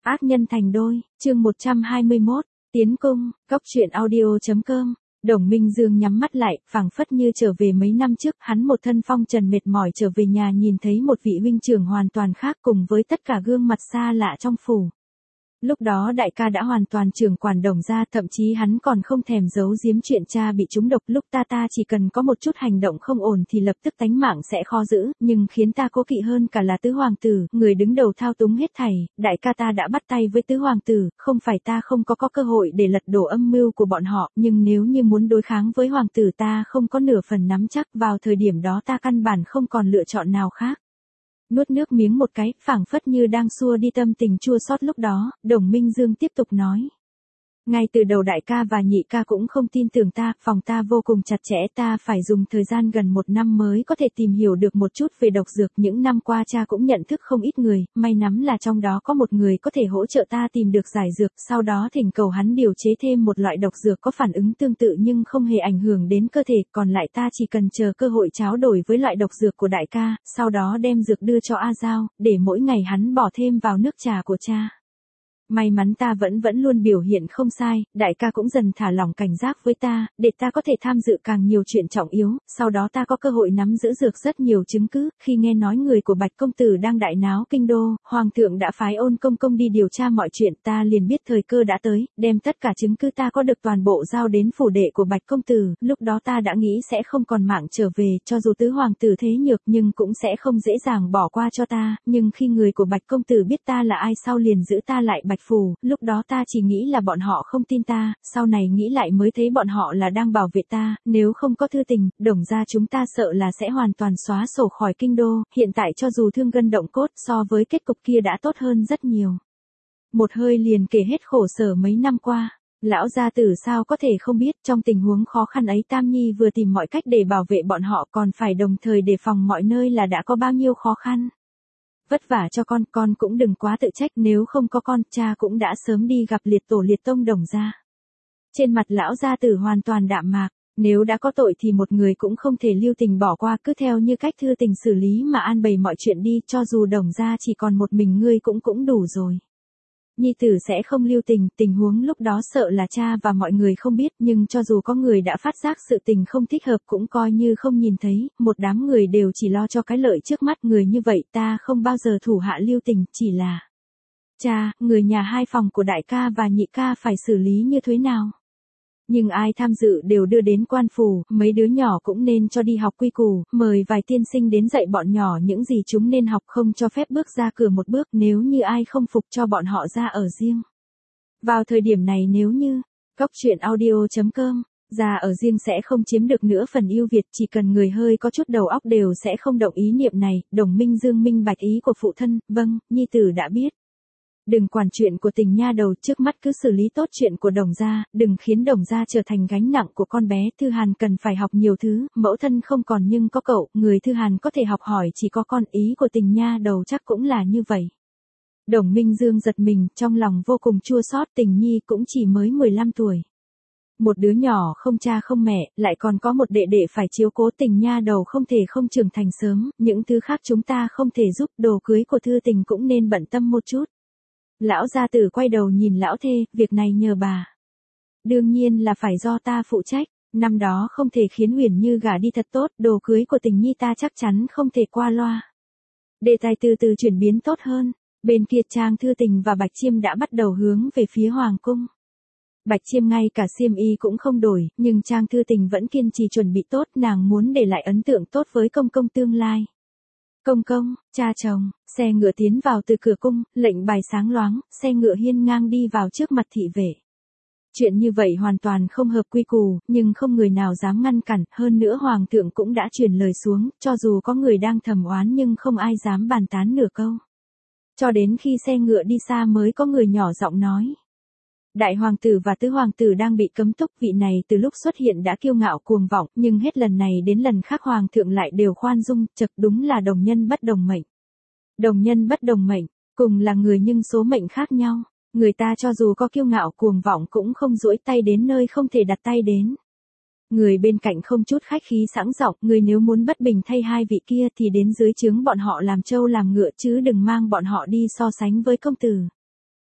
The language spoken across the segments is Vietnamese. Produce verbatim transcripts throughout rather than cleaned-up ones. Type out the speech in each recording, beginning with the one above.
Ác nhân thành đôi, chương một trăm hai mươi mốt, tiến cung, cốc truyện audio.com. Đồng Minh Dương nhắm mắt lại, phảng phất như trở về mấy năm trước, hắn một thân phong trần mệt mỏi trở về nhà nhìn thấy một vị huynh trưởng hoàn toàn khác cùng với tất cả gương mặt xa lạ trong phủ. Lúc đó đại ca đã hoàn toàn trưởng quản Đồng gia, thậm chí hắn còn không thèm giấu giếm chuyện cha bị trúng độc. Lúc ta ta chỉ cần có một chút hành động không ổn thì lập tức tánh mạng sẽ khó giữ, nhưng khiến ta cố kỵ hơn cả là tứ hoàng tử, người đứng đầu thao túng hết thảy. Đại ca ta đã bắt tay với tứ hoàng tử, không phải ta không có có cơ hội để lật đổ âm mưu của bọn họ, nhưng nếu như muốn đối kháng với hoàng tử ta không có nửa phần nắm chắc. Vào thời điểm đó ta căn bản không còn lựa chọn nào khác. Nuốt nước miếng một cái, phảng phất như đang xua đi tâm tình chua xót lúc đó, Đồng Minh Dương tiếp tục nói. Ngay từ đầu đại ca và nhị ca cũng không tin tưởng ta, phòng ta vô cùng chặt chẽ, ta phải dùng thời gian gần một năm mới có thể tìm hiểu được một chút về độc dược. Những năm qua cha cũng nhận thức không ít người, may mắn là trong đó có một người có thể hỗ trợ ta tìm được giải dược, sau đó thỉnh cầu hắn điều chế thêm một loại độc dược có phản ứng tương tự nhưng không hề ảnh hưởng đến cơ thể, còn lại ta chỉ cần chờ cơ hội tráo đổi với loại độc dược của đại ca, sau đó đem dược đưa cho A Giao, để mỗi ngày hắn bỏ thêm vào nước trà của cha. May mắn ta vẫn vẫn luôn biểu hiện không sai, đại ca cũng dần thả lỏng cảnh giác với ta, để ta có thể tham dự càng nhiều chuyện trọng yếu, sau đó ta có cơ hội nắm giữ dược rất nhiều chứng cứ. Khi nghe nói người của Bạch công tử đang đại náo kinh đô, hoàng thượng đã phái Ôn công công đi điều tra mọi chuyện, ta liền biết thời cơ đã tới, đem tất cả chứng cứ ta có được toàn bộ giao đến phủ đệ của Bạch công tử. Lúc đó ta đã nghĩ sẽ không còn mạng trở về, cho dù tứ hoàng tử thế nhược nhưng cũng sẽ không dễ dàng bỏ qua cho ta, nhưng khi người của Bạch công tử biết ta là ai sau liền giữ ta lại Bạch phủ. Lúc đó ta chỉ nghĩ là bọn họ không tin ta, sau này nghĩ lại mới thấy bọn họ là đang bảo vệ ta, nếu không có thư tình, Đồng gia chúng ta sợ là sẽ hoàn toàn xóa sổ khỏi kinh đô. Hiện tại cho dù thương gân động cốt, so với kết cục kia đã tốt hơn rất nhiều. Một hơi liền kể hết khổ sở mấy năm qua. Lão gia tử sao có thể không biết, trong tình huống khó khăn ấy Tam Nhi vừa tìm mọi cách để bảo vệ bọn họ, còn phải đồng thời đề phòng mọi nơi là đã có bao nhiêu khó khăn. Vất vả cho con, con cũng đừng quá tự trách, nếu không có con, cha cũng đã sớm đi gặp liệt tổ liệt tông Đồng gia. Trên mặt lão gia tử hoàn toàn đạm mạc, nếu đã có tội thì một người cũng không thể lưu tình bỏ qua, cứ theo như cách thư tình xử lý mà an bày mọi chuyện đi, cho dù Đồng gia chỉ còn một mình ngươi cũng cũng đủ rồi. Nhi tử sẽ không lưu tình, tình huống lúc đó sợ là cha và mọi người không biết, nhưng cho dù có người đã phát giác sự tình không thích hợp cũng coi như không nhìn thấy, một đám người đều chỉ lo cho cái lợi trước mắt. Người như vậy ta không bao giờ thủ hạ lưu tình, chỉ là cha, người nhà hai phòng của đại ca và nhị ca phải xử lý như thế nào? Nhưng ai tham dự đều đưa đến quan phủ, mấy đứa nhỏ cũng nên cho đi học quy củ, mời vài tiên sinh đến dạy bọn nhỏ những gì chúng nên học, không cho phép bước ra cửa một bước, nếu như ai không phục cho bọn họ ra ở riêng. Vào thời điểm này nếu như, cốc truyện audio.com, ra ở riêng sẽ không chiếm được nữa phần ưu việt, chỉ cần người hơi có chút đầu óc đều sẽ không động ý niệm này. Đồng Minh Dương minh bạch ý của phụ thân, vâng, nhi tử đã biết. Đừng quản chuyện của Tình nha đầu, trước mắt cứ xử lý tốt chuyện của Đồng gia, đừng khiến Đồng gia trở thành gánh nặng của con bé. Thư Hàn cần phải học nhiều thứ, mẫu thân không còn nhưng có cậu, người Thư Hàn có thể học hỏi chỉ có con, ý của Tình nha đầu chắc cũng là như vậy. Đồng Minh Dương giật mình, trong lòng vô cùng chua xót, Tình nhi cũng chỉ mới mười lăm tuổi. Một đứa nhỏ không cha không mẹ, lại còn có một đệ đệ phải chiếu cố, Tình nha đầu không thể không trưởng thành sớm, những thứ khác chúng ta không thể giúp, đồ cưới của Thư Tình cũng nên bận tâm một chút. Lão gia tử quay đầu nhìn lão thê, việc này nhờ bà. Đương nhiên là phải do ta phụ trách, năm đó không thể khiến Uyển Như gả đi thật tốt, đồ cưới của Tình nhi ta chắc chắn không thể qua loa. Đề tài từ từ chuyển biến tốt hơn, bên kia Trang Thư Tình và Bạch Chiêm đã bắt đầu hướng về phía Hoàng cung. Bạch Chiêm ngay cả xiêm y cũng không đổi, nhưng Trang Thư Tình vẫn kiên trì chuẩn bị tốt, nàng muốn để lại ấn tượng tốt với công công tương lai. Công công, cha chồng, xe ngựa tiến vào từ cửa cung, lệnh bài sáng loáng, xe ngựa hiên ngang đi vào trước mặt thị vệ. Chuyện như vậy hoàn toàn không hợp quy củ, nhưng không người nào dám ngăn cản, hơn nữa hoàng thượng cũng đã truyền lời xuống, cho dù có người đang thầm oán nhưng không ai dám bàn tán nửa câu. Cho đến khi xe ngựa đi xa mới có người nhỏ giọng nói. Đại hoàng tử và tứ hoàng tử đang bị cấm túc, vị này từ lúc xuất hiện đã kiêu ngạo cuồng vọng, nhưng hết lần này đến lần khác hoàng thượng lại đều khoan dung, chật đúng là đồng nhân bất đồng mệnh. Đồng nhân bất đồng mệnh, cùng là người nhưng số mệnh khác nhau, người ta cho dù có kiêu ngạo cuồng vọng cũng không duỗi tay đến nơi không thể đặt tay đến. Người bên cạnh không chút khách khí sẵn giọng, người nếu muốn bất bình thay hai vị kia thì đến dưới trướng bọn họ làm trâu làm ngựa chứ đừng mang bọn họ đi so sánh với công tử.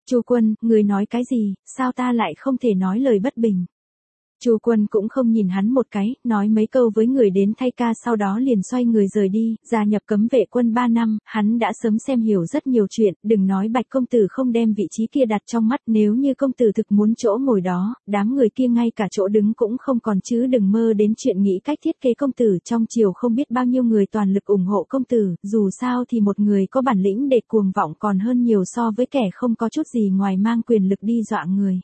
Chu Quân, người nói cái gì, sao ta lại không thể nói lời bất bình. Chu Quân cũng không nhìn hắn một cái, nói mấy câu với người đến thay ca sau đó liền xoay người rời đi, gia nhập cấm vệ quân ba năm, hắn đã sớm xem hiểu rất nhiều chuyện, đừng nói Bạch công tử không đem vị trí kia đặt trong mắt, nếu như công tử thực muốn chỗ ngồi đó, đám người kia ngay cả chỗ đứng cũng không còn chứ đừng mơ đến chuyện nghĩ cách thiết kế công tử, trong triều không biết bao nhiêu người toàn lực ủng hộ công tử, dù sao thì một người có bản lĩnh để cuồng vọng còn hơn nhiều so với kẻ không có chút gì ngoài mang quyền lực đi dọa người.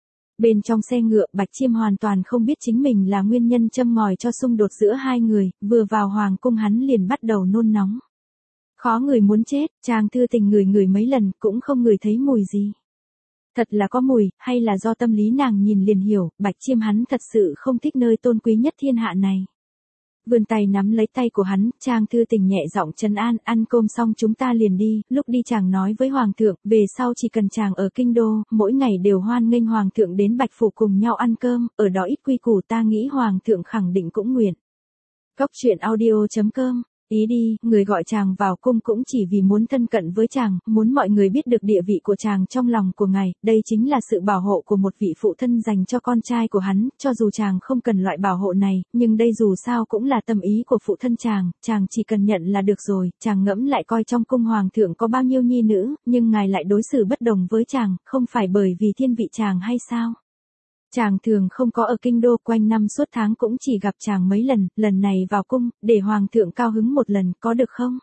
Bên trong xe ngựa, Bạch Chiêm hoàn toàn không biết chính mình là nguyên nhân châm ngòi cho xung đột giữa hai người, vừa vào hoàng cung hắn liền bắt đầu nôn nóng. Khó người muốn chết, Trang Thư Tình ngửi ngửi mấy lần cũng không ngửi thấy mùi gì. Thật là có mùi, hay là do tâm lý nàng nhìn liền hiểu, Bạch Chiêm hắn thật sự không thích nơi tôn quý nhất thiên hạ này. Vươn tay nắm lấy tay của hắn, Trang Thư Tình nhẹ giọng trấn an, ăn cơm xong chúng ta liền đi, lúc đi chàng nói với Hoàng thượng, về sau chỉ cần chàng ở kinh đô, mỗi ngày đều hoan nghênh Hoàng thượng đến Bạch Phủ cùng nhau ăn cơm, ở đó ít quy củ ta nghĩ Hoàng thượng khẳng định cũng nguyện. Cóc truyện audio chấm com Ý đi, người gọi chàng vào cung cũng chỉ vì muốn thân cận với chàng, muốn mọi người biết được địa vị của chàng trong lòng của ngài, đây chính là sự bảo hộ của một vị phụ thân dành cho con trai của hắn, cho dù chàng không cần loại bảo hộ này, nhưng đây dù sao cũng là tâm ý của phụ thân chàng, chàng chỉ cần nhận là được rồi, chàng ngẫm lại coi trong cung hoàng thượng có bao nhiêu nhi nữ, nhưng ngài lại đối xử bất đồng với chàng, không phải bởi vì thiên vị chàng hay sao? Chàng thường không có ở kinh đô, quanh năm suốt tháng cũng chỉ gặp chàng mấy lần, lần này vào cung, để hoàng thượng cao hứng một lần, có được không?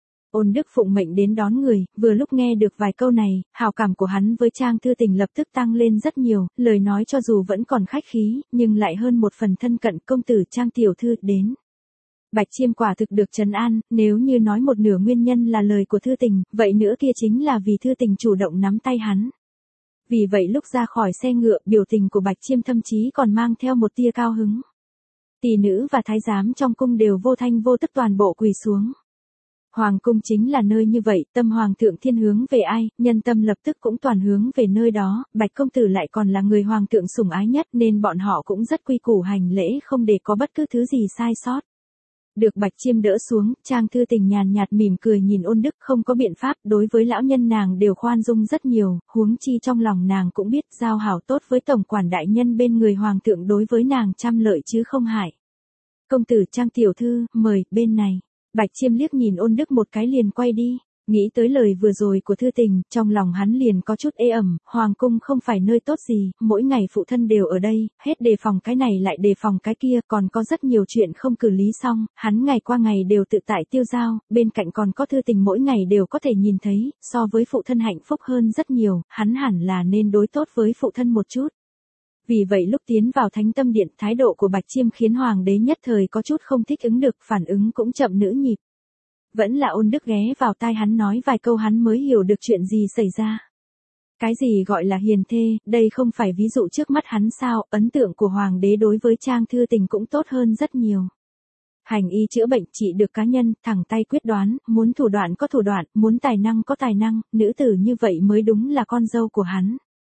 Ôn Đức phụng mệnh đến đón người, vừa lúc nghe được vài câu này, hào cảm của hắn với Trang Thư Tình lập tức tăng lên rất nhiều, lời nói cho dù vẫn còn khách khí, nhưng lại hơn một phần thân cận công tử Trang tiểu thư đến. Bạch Chiêm quả thực được trấn an, nếu như nói một nửa nguyên nhân là lời của Thư Tình, vậy nữa kia chính là vì Thư Tình chủ động nắm tay hắn. Vì vậy lúc ra khỏi xe ngựa, biểu tình của Bạch Chiêm thậm chí còn mang theo một tia cao hứng. Tỷ nữ và thái giám trong cung đều vô thanh vô tức toàn bộ quỳ xuống. Hoàng cung chính là nơi như vậy, tâm hoàng thượng thiên hướng về ai, nhân tâm lập tức cũng toàn hướng về nơi đó, Bạch công tử lại còn là người hoàng thượng sủng ái nhất nên bọn họ cũng rất quy củ hành lễ không để có bất cứ thứ gì sai sót. Được Bạch Chiêm đỡ xuống, Trang Thư Tình nhàn nhạt mỉm cười nhìn Ôn Đức, không có biện pháp, đối với lão nhân nàng đều khoan dung rất nhiều, huống chi trong lòng nàng cũng biết giao hảo tốt với tổng quản đại nhân bên người hoàng thượng đối với nàng trăm lợi chứ không hại. Công tử Trang tiểu thư, mời, bên này. Bạch Chiêm liếc nhìn Ôn Đức một cái liền quay đi. Nghĩ tới lời vừa rồi của Thư Tình, trong lòng hắn liền có chút ê ẩm, hoàng cung không phải nơi tốt gì, mỗi ngày phụ thân đều ở đây, hết đề phòng cái này lại đề phòng cái kia, còn có rất nhiều chuyện không xử lý xong, hắn ngày qua ngày đều tự tại tiêu dao, bên cạnh còn có Thư Tình mỗi ngày đều có thể nhìn thấy, so với phụ thân hạnh phúc hơn rất nhiều, hắn hẳn là nên đối tốt với phụ thân một chút. Vì vậy lúc tiến vào Thánh Tâm Điện, thái độ của Bạch Chiêm khiến hoàng đế nhất thời có chút không thích ứng được, phản ứng cũng chậm nữ nhịp. Vẫn là Ôn Đức ghé vào tai hắn nói vài câu hắn mới hiểu được chuyện gì xảy ra. Cái gì gọi là hiền thê, đây không phải ví dụ trước mắt hắn sao, ấn tượng của hoàng đế đối với Trang Thư Tình cũng tốt hơn rất nhiều. Hành y chữa bệnh trị được cá nhân, thẳng tay quyết đoán, muốn thủ đoạn có thủ đoạn, muốn tài năng có tài năng, nữ tử như vậy mới đúng là con dâu của hắn.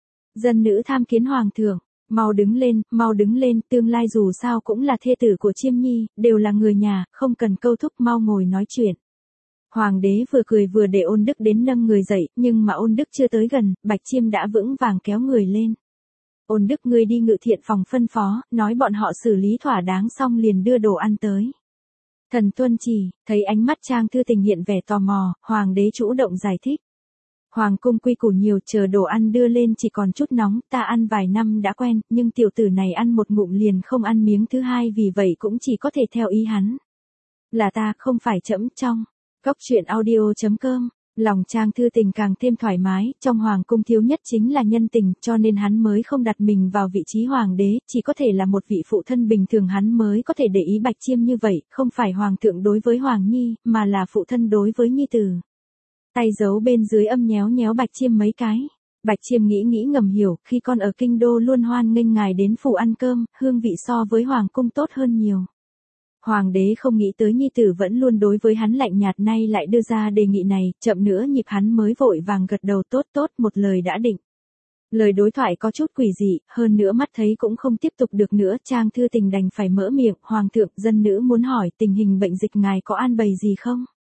Dân nữ tham kiến hoàng thượng. Mau đứng lên, mau đứng lên, tương lai dù sao cũng là thê tử của Chiêm Nhi, đều là người nhà, không cần câu thúc, mau ngồi nói chuyện. Hoàng đế vừa cười vừa để Ôn Đức đến nâng người dậy, nhưng mà Ôn Đức chưa tới gần, Bạch Chiêm đã vững vàng kéo người lên. Ôn Đức ngươi đi ngự thiện phòng phân phó, nói bọn họ xử lý thỏa đáng xong liền đưa đồ ăn tới. Thần tuân chỉ, thấy ánh mắt Trang Thư Tình hiện vẻ tò mò, hoàng đế chủ động giải thích. Hoàng cung quy củ nhiều, chờ đồ ăn đưa lên chỉ còn chút nóng, ta ăn vài năm đã quen, nhưng tiểu tử này ăn một ngụm liền không ăn miếng thứ hai vì vậy cũng chỉ có thể theo ý hắn. Là ta, không phải trẫm trong. Cóc truyện audio chấm com Lòng Trang Thư Tình càng thêm thoải mái, trong hoàng cung thiếu nhất chính là nhân tình, cho nên hắn mới không đặt mình vào vị trí hoàng đế, chỉ có thể là một vị phụ thân bình thường hắn mới có thể để ý Bạch Chiêm như vậy, không phải hoàng thượng đối với hoàng nhi, mà là phụ thân đối với nhi tử. Tay giấu bên dưới âm nhéo nhéo Bạch Chiêm mấy cái. Bạch Chiêm nghĩ nghĩ ngầm hiểu, khi con ở kinh đô luôn hoan nghênh ngài đến phủ ăn cơm, hương vị so với hoàng cung tốt hơn nhiều. Hoàng đế không nghĩ tới nhi tử vẫn luôn đối với hắn lạnh nhạt, nay lại đưa ra đề nghị này, chậm nữa nhịp hắn mới vội vàng gật đầu tốt tốt, một lời đã định. Lời đối thoại có chút quỷ dị, hơn nữa mắt thấy cũng không tiếp tục được nữa, Trang Thư Tình đành phải mở miệng, hoàng thượng, dân nữ muốn hỏi tình hình bệnh dịch ngài có an bày gì không?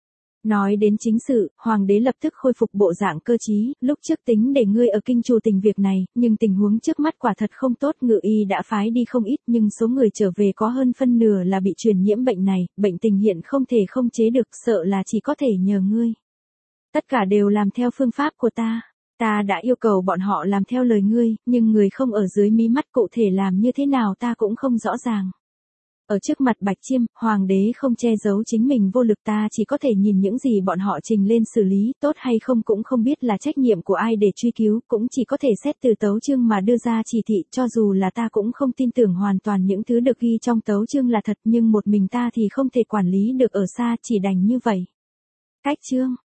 Nói đến chính sự, hoàng đế lập tức khôi phục bộ dạng cơ trí, lúc trước tính để ngươi ở kinh trù tình việc này, nhưng tình huống trước mắt quả thật không tốt, ngự y đã phái đi không ít, nhưng số người trở về có hơn phân nửa là bị truyền nhiễm bệnh này, bệnh tình hiện không thể không chế được, sợ là chỉ có thể nhờ ngươi. Tất cả đều làm theo phương pháp của ta. Ta đã yêu cầu bọn họ làm theo lời ngươi, nhưng người không ở dưới mí mắt, cụ thể làm như thế nào ta cũng không rõ ràng. Ở trước mặt Bạch Chiêm, hoàng đế không che giấu chính mình vô lực, ta chỉ có thể nhìn những gì bọn họ trình lên xử lý, tốt hay không cũng không biết là trách nhiệm của ai để truy cứu, cũng chỉ có thể xét từ tấu chương mà đưa ra chỉ thị, cho dù là ta cũng không tin tưởng hoàn toàn những thứ được ghi trong tấu chương là thật, nhưng một mình ta thì không thể quản lý được ở xa, chỉ đành như vậy. Cách chương